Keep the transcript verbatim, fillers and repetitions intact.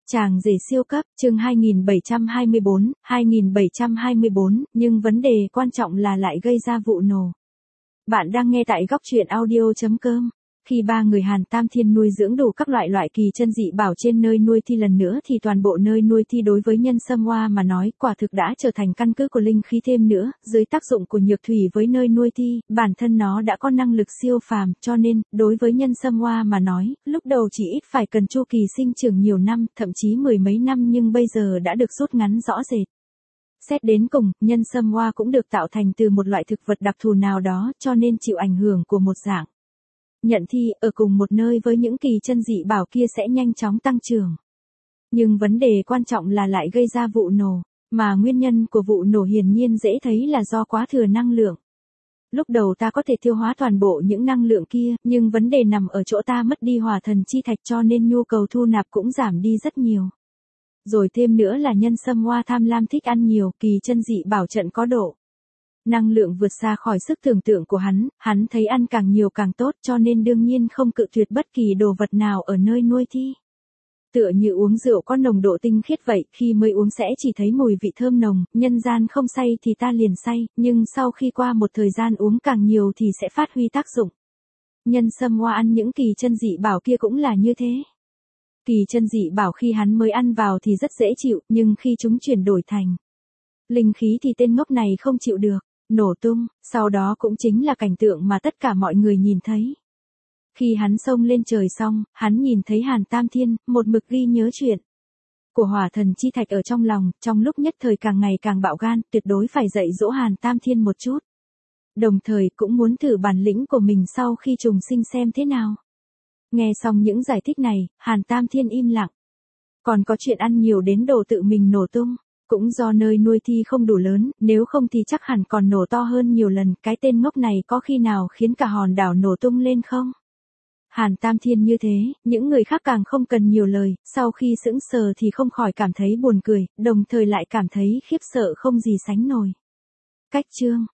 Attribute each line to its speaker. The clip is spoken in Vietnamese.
Speaker 1: Chàng rể siêu cấp, chương hai nghìn bảy trăm hai mươi bốn, hai nghìn bảy trăm hai mươi bốn, nhưng vấn đề quan trọng là lại gây ra vụ nổ. Bạn đang nghe tại góc truyện audio chấm com. Khi ba người Hàn Tam Thiên nuôi dưỡng đủ các loại loại kỳ chân dị bảo trên nơi nuôi thi lần nữa thì toàn bộ nơi nuôi thi đối với nhân sâm hoa mà nói quả thực đã trở thành căn cứ của linh khí thêm nữa, dưới tác dụng của nhược thủy với nơi nuôi thi, bản thân nó đã có năng lực siêu phàm, cho nên, đối với nhân sâm hoa mà nói, lúc đầu chỉ ít phải cần chu kỳ sinh trưởng nhiều năm, thậm chí mười mấy năm nhưng bây giờ đã được rút ngắn rõ rệt. Xét đến cùng, nhân sâm hoa cũng được tạo thành từ một loại thực vật đặc thù nào đó cho nên chịu ảnh hưởng của một dạng nhận thi ở cùng một nơi với những kỳ chân dị bảo kia sẽ nhanh chóng tăng trưởng. Nhưng vấn đề quan trọng là lại gây ra vụ nổ, mà nguyên nhân của vụ nổ hiển nhiên dễ thấy là do quá thừa năng lượng. Lúc đầu ta có thể tiêu hóa toàn bộ những năng lượng kia, nhưng vấn đề nằm ở chỗ ta mất đi hỏa thần chi thạch cho nên nhu cầu thu nạp cũng giảm đi rất nhiều. Rồi thêm nữa là nhân sâm hoa tham lam thích ăn nhiều, kỳ chân dị bảo trận có độ năng lượng vượt xa khỏi sức tưởng tượng của hắn, hắn thấy ăn càng nhiều càng tốt cho nên đương nhiên không cự tuyệt bất kỳ đồ vật nào ở nơi nuôi thi. Tựa như uống rượu có nồng độ tinh khiết vậy, khi mới uống sẽ chỉ thấy mùi vị thơm nồng, nhân gian không say thì ta liền say, nhưng sau khi qua một thời gian uống càng nhiều thì sẽ phát huy tác dụng. Nhân sâm hoa ăn những kỳ chân dị bảo kia cũng là như thế. Kỳ chân dị bảo khi hắn mới ăn vào thì rất dễ chịu, nhưng khi chúng chuyển đổi thành linh khí thì tên ngốc này không chịu được, nổ tung, sau đó cũng chính là cảnh tượng mà tất cả mọi người nhìn thấy. Khi hắn xông lên trời xong, hắn nhìn thấy Hàn Tam Thiên, một mực ghi nhớ chuyện của hỏa thần chi thạch ở trong lòng, trong lúc nhất thời càng ngày càng bạo gan, tuyệt đối phải dạy dỗ Hàn Tam Thiên một chút. Đồng thời cũng muốn thử bản lĩnh của mình sau khi trùng sinh xem thế nào. Nghe xong những giải thích này, Hàn Tam Thiên im lặng. Còn có chuyện ăn nhiều đến độ tự mình nổ tung. Cũng do nơi nuôi thi không đủ lớn, nếu không thì chắc hẳn còn nổ to hơn nhiều lần, cái tên ngốc này có khi nào khiến cả hòn đảo nổ tung lên không? Hàn Tam Thiên như thế, những người khác càng không cần nhiều lời, sau khi sững sờ thì không khỏi cảm thấy buồn cười, đồng thời lại cảm thấy khiếp sợ không gì sánh nổi. Cách chương